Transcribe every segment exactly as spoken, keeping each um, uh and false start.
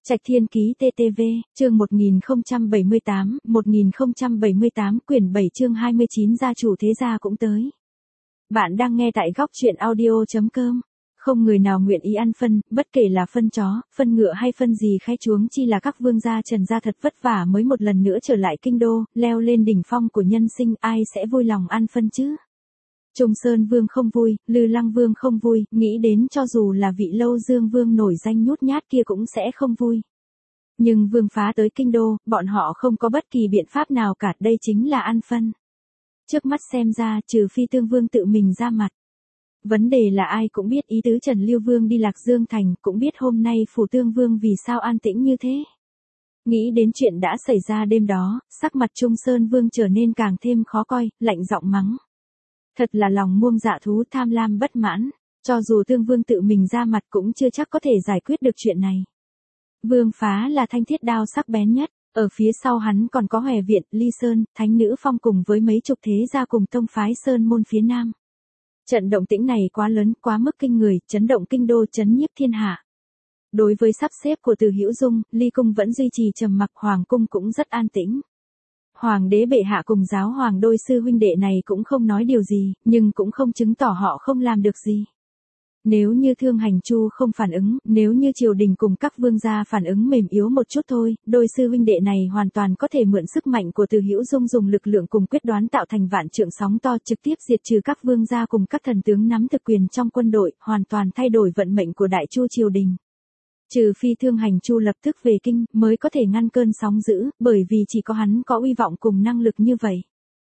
Trạch Thiên Ký tê tê vê, chương một nghìn không trăm bảy mươi tám, một nghìn không trăm bảy mươi tám, quyển bảy chương hai mươi chín gia chủ thế gia cũng tới. Bạn đang nghe tại góc truyện audio chấm com. Không người nào nguyện ý ăn phân, bất kể là phân chó, phân ngựa hay phân gì khai chuống chi là các vương gia Trần gia thật vất vả mới một lần nữa trở lại kinh đô, leo lên đỉnh phong của nhân sinh, ai sẽ vui lòng ăn phân chứ? Trung Sơn Vương không vui, Lư Lăng Vương không vui, nghĩ đến cho dù là vị Lâu Dương Vương nổi danh nhút nhát kia cũng sẽ không vui. Nhưng Vương phá tới kinh đô, bọn họ không có bất kỳ biện pháp nào cả, đây chính là ăn phân. Trước mắt xem ra, trừ phi Tương Vương tự mình ra mặt. Vấn đề là ai cũng biết ý tứ Trần Lưu Vương đi Lạc Dương Thành, cũng biết hôm nay phủ Tương Vương vì sao an tĩnh như thế. Nghĩ đến chuyện đã xảy ra đêm đó, sắc mặt Trung Sơn Vương trở nên càng thêm khó coi, lạnh giọng mắng. Thật là lòng muông dạ thú, tham lam bất mãn, cho dù Tương Vương tự mình ra mặt cũng chưa chắc có thể giải quyết được chuyện này. Vương phá là thanh thiết đao sắc bén nhất, ở phía sau hắn còn có Hòe Viện, Ly Sơn, Thánh Nữ Phong cùng với mấy chục thế gia cùng tông phái Sơn môn phía Nam. Trận động tĩnh này quá lớn, quá mức kinh người, chấn động kinh đô, chấn nhiếp thiên hạ. Đối với sắp xếp của Từ Hữu Dung, Ly Cung vẫn duy trì trầm mặc, Hoàng cung cũng rất an tĩnh. Hoàng đế bệ hạ cùng giáo hoàng đôi sư huynh đệ này cũng không nói điều gì, nhưng cũng không chứng tỏ họ không làm được gì. Nếu như Thương Hành Chu không phản ứng, nếu như triều đình cùng các vương gia phản ứng mềm yếu một chút thôi, đôi sư huynh đệ này hoàn toàn có thể mượn sức mạnh của Từ Hữu Dung dùng lực lượng cùng quyết đoán tạo thành vạn trượng sóng to, trực tiếp diệt trừ các vương gia cùng các thần tướng nắm thực quyền trong quân đội, hoàn toàn thay đổi vận mệnh của Đại Chu triều đình. Trừ phi Thương Hành Chu lập tức về kinh, mới có thể ngăn cơn sóng dữ, bởi vì chỉ có hắn có uy vọng cùng năng lực như vậy.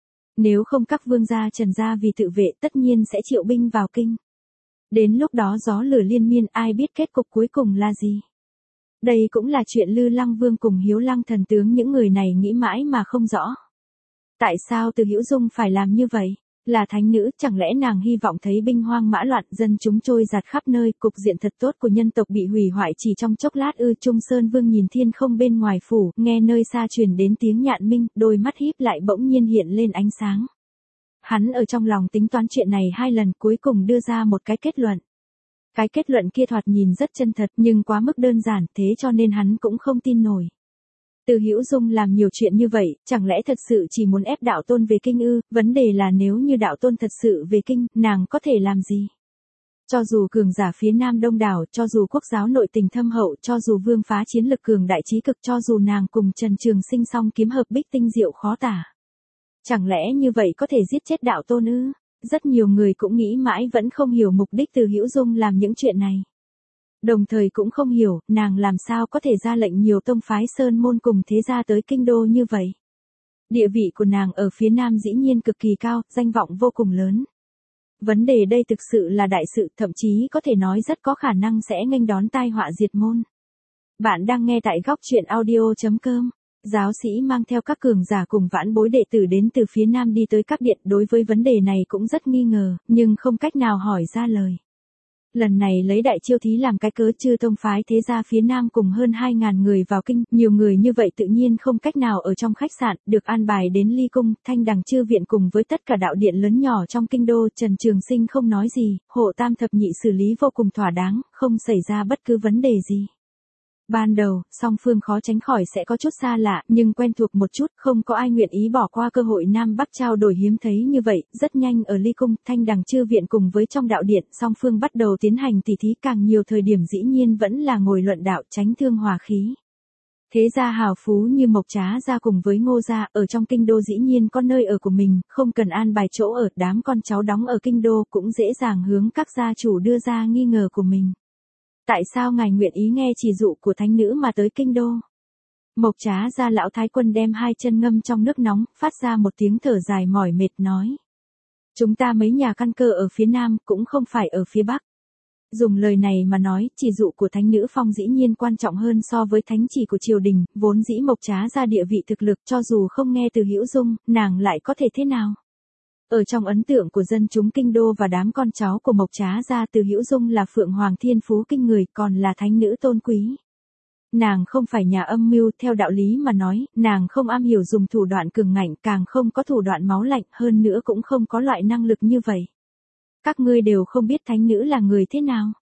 Nếu không các vương gia Trần gia vì tự vệ tất nhiên sẽ triệu binh vào kinh. Đến lúc đó gió lửa liên miên, ai biết kết cục cuối cùng là gì. Đây cũng là chuyện Lư Lăng Vương cùng Hiếu Lăng thần tướng những người này nghĩ mãi mà không rõ. Tại sao Từ Hữu Dung phải làm như vậy? Là thánh nữ, chẳng lẽ nàng hy vọng thấy binh hoang mã loạn, dân chúng trôi giạt khắp nơi, cục diện thật tốt của nhân tộc bị hủy hoại chỉ trong chốc lát ư? Trung Sơn Vương nhìn thiên không bên ngoài phủ, nghe nơi xa truyền đến tiếng nhạn minh, đôi mắt híp lại bỗng nhiên hiện lên ánh sáng. Hắn ở trong lòng tính toán chuyện này hai lần, cuối cùng đưa ra một cái kết luận. Cái kết luận kia thoạt nhìn rất chân thật nhưng quá mức đơn giản, thế cho nên hắn cũng không tin nổi. Từ Hữu Dung làm nhiều chuyện như vậy, chẳng lẽ thật sự chỉ muốn ép đạo tôn về kinh ư? Vấn đề là nếu như đạo tôn thật sự về kinh, nàng có thể làm gì? Cho dù cường giả phía Nam đông đảo, cho dù quốc giáo nội tình thâm hậu, cho dù vương phá chiến lực cường đại trí cực, cho dù nàng cùng Trần Trường Sinh song kiếm hợp bích tinh diệu khó tả. Chẳng lẽ như vậy có thể giết chết đạo tôn ư? Rất nhiều người cũng nghĩ mãi vẫn không hiểu mục đích Từ Hữu Dung làm những chuyện này. Đồng thời cũng không hiểu, nàng làm sao có thể ra lệnh nhiều tông phái Sơn môn cùng thế gia tới kinh đô như vậy. Địa vị của nàng ở phía Nam dĩ nhiên cực kỳ cao, danh vọng vô cùng lớn. Vấn đề đây thực sự là đại sự, thậm chí có thể nói rất có khả năng sẽ nghênh đón tai họa diệt môn. Bạn đang nghe tại góc truyện audio chấm com. Giáo sĩ mang theo các cường giả cùng vãn bối đệ tử đến từ phía Nam đi tới các điện, đối với vấn đề này cũng rất nghi ngờ, nhưng không cách nào hỏi ra lời. Lần này lấy Đại Chiêu Thí làm cái cớ, chư tông phái thế gia phía Nam cùng hơn hai ngàn người vào kinh, nhiều người như vậy tự nhiên không cách nào ở trong khách sạn, được an bài đến Ly Cung, Thanh Đằng Chư Viện cùng với tất cả đạo điện lớn nhỏ trong kinh đô. Trần Trường Sinh không nói gì, Hộ Tam thập nhị xử lý vô cùng thỏa đáng, không xảy ra bất cứ vấn đề gì. Ban đầu, song phương khó tránh khỏi sẽ có chút xa lạ, nhưng quen thuộc một chút, không có ai nguyện ý bỏ qua cơ hội Nam Bắc trao đổi hiếm thấy như vậy. Rất nhanh ở Ly Cung, Thanh Đằng Chư Viện cùng với trong đạo điện, song phương bắt đầu tiến hành tỉ thí, càng nhiều thời điểm dĩ nhiên vẫn là ngồi luận đạo, tránh thương hòa khí. Thế gia hào phú như Mộc Trá gia cùng với Ngô gia, ở trong kinh đô dĩ nhiên có nơi ở của mình, không cần an bài chỗ ở, đám con cháu đóng ở kinh đô cũng dễ dàng hướng các gia chủ đưa ra nghi ngờ của mình. Tại sao ngài nguyện ý nghe chỉ dụ của thánh nữ mà tới kinh đô? Mộc Trá gia lão thái quân đem hai chân ngâm trong nước nóng, phát ra một tiếng thở dài mỏi mệt nói. Chúng ta mấy nhà căn cơ ở phía Nam, cũng không phải ở phía Bắc. Dùng lời này mà nói, chỉ dụ của thánh nữ phong dĩ nhiên quan trọng hơn so với thánh chỉ của triều đình, vốn dĩ Mộc Trá gia địa vị thực lực, cho dù không nghe Từ Hữu Dung, nàng lại có thể thế nào? Ở trong ấn tượng của dân chúng kinh đô và đám con cháu của Mộc Trá gia, Từ Hữu Dung là phượng hoàng thiên phú kinh người, còn là thánh nữ tôn quý. Nàng không phải nhà âm mưu, theo đạo lý mà nói, nàng không am hiểu dùng thủ đoạn cường ngạnh, càng không có thủ đoạn máu lạnh, hơn nữa cũng không có loại năng lực như vậy. Các ngươi đều không biết thánh nữ là người thế nào.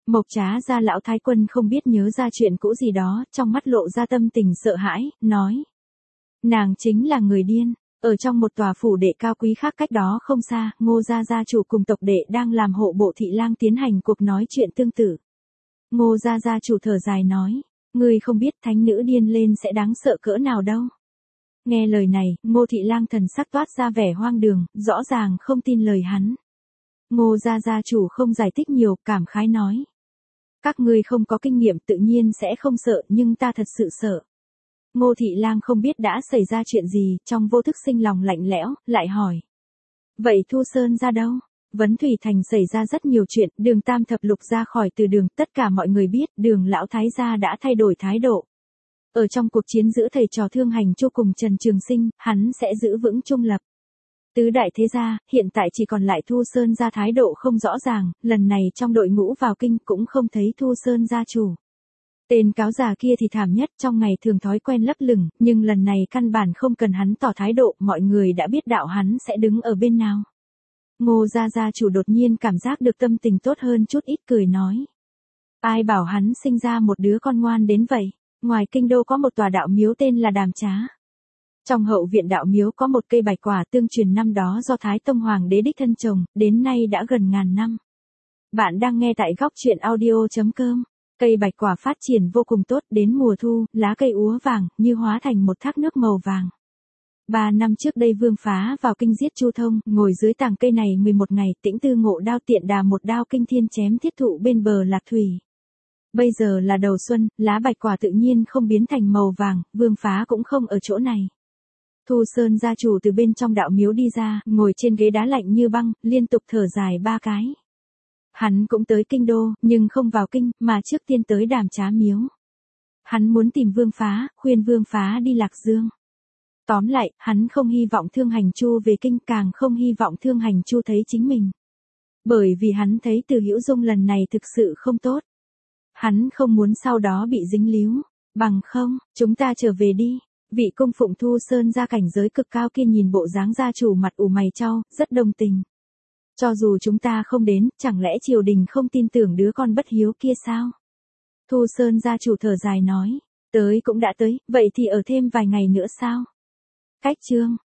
Mộc Trá gia lão thái quân không biết nhớ ra chuyện cũ gì đó, trong mắt lộ ra tâm tình sợ hãi, nói. Nàng chính là người điên. Ở trong một tòa phủ đệ cao quý khác cách đó không xa, Ngô gia gia chủ cùng tộc đệ đang làm hộ bộ thị lang tiến hành cuộc nói chuyện tương tự. Ngô gia gia chủ thở dài nói, ngươi không biết thánh nữ điên lên sẽ đáng sợ cỡ nào đâu. Nghe lời này, Ngô thị lang thần sắc toát ra vẻ hoang đường, rõ ràng không tin lời hắn. Ngô gia gia chủ không giải thích nhiều, cảm khái nói. Các ngươi không có kinh nghiệm tự nhiên sẽ không sợ, nhưng ta thật sự sợ. Ngô thị lang không biết đã xảy ra chuyện gì, trong vô thức sinh lòng lạnh lẽo, lại hỏi. Vậy Thu Sơn ra đâu? Vấn Thủy Thành xảy ra rất nhiều chuyện, Đường Tam Thập Lục ra khỏi từ đường, tất cả mọi người biết, Đường lão thái gia đã thay đổi thái độ. Ở trong cuộc chiến giữa thầy trò Thương Hành Chu cùng Trần Trường Sinh, hắn sẽ giữ vững trung lập. Tứ đại thế gia, hiện tại chỉ còn lại Thu Sơn gia thái độ không rõ ràng, lần này trong đội ngũ vào kinh cũng không thấy Thu Sơn gia chủ. Tên cáo già kia thì thảm nhất, trong ngày thường thói quen lấp lửng, nhưng lần này căn bản không cần hắn tỏ thái độ, mọi người đã biết đạo hắn sẽ đứng ở bên nào. Ngô gia gia chủ đột nhiên cảm giác được tâm tình tốt hơn chút ít, cười nói. Ai bảo hắn sinh ra một đứa con ngoan đến vậy, ngoài kinh đô có một tòa đạo miếu tên là Đàm Trá. Trong hậu viện đạo miếu có một cây bạch quả tương truyền năm đó do Thái Tông Hoàng đế đích thân trồng, đến nay đã gần ngàn năm. Bạn đang nghe tại góc truyện audio chấm com. Cây bạch quả phát triển vô cùng tốt, đến mùa thu, lá cây úa vàng, như hóa thành một thác nước màu vàng. Ba năm trước đây Vương Phá vào kinh giết Chu Thông, ngồi dưới tàng cây này mười một ngày, Tĩnh Tư ngộ đao tiện đà một đao kinh thiên chém thiết thụ bên bờ lạc thủy. Bây giờ là đầu xuân, lá bạch quả tự nhiên không biến thành màu vàng, Vương Phá cũng không ở chỗ này. Thu Sơn gia chủ từ bên trong đạo miếu đi ra, ngồi trên ghế đá lạnh như băng, liên tục thở dài ba cái. Hắn cũng tới kinh đô, nhưng không vào kinh, mà trước tiên tới Đàm Trá miếu. Hắn muốn tìm Vương Phá, khuyên Vương Phá đi Lạc Dương. Tóm lại, hắn không hy vọng Thương Hành Chu về kinh, càng không hy vọng Thương Hành Chu thấy chính mình. Bởi vì hắn thấy Từ Hữu Dung lần này thực sự không tốt. Hắn không muốn sau đó bị dính líu. Bằng không, chúng ta trở về đi. Vị cung phụng Thu Sơn gia cảnh giới cực cao kia nhìn bộ dáng gia chủ mặt ủ mày chau, rất đồng tình. Cho dù chúng ta không đến, chẳng lẽ triều đình không tin tưởng đứa con bất hiếu kia sao? Thu Sơn gia chủ thở dài nói, tới cũng đã tới, vậy thì ở thêm vài ngày nữa sao? Cách chương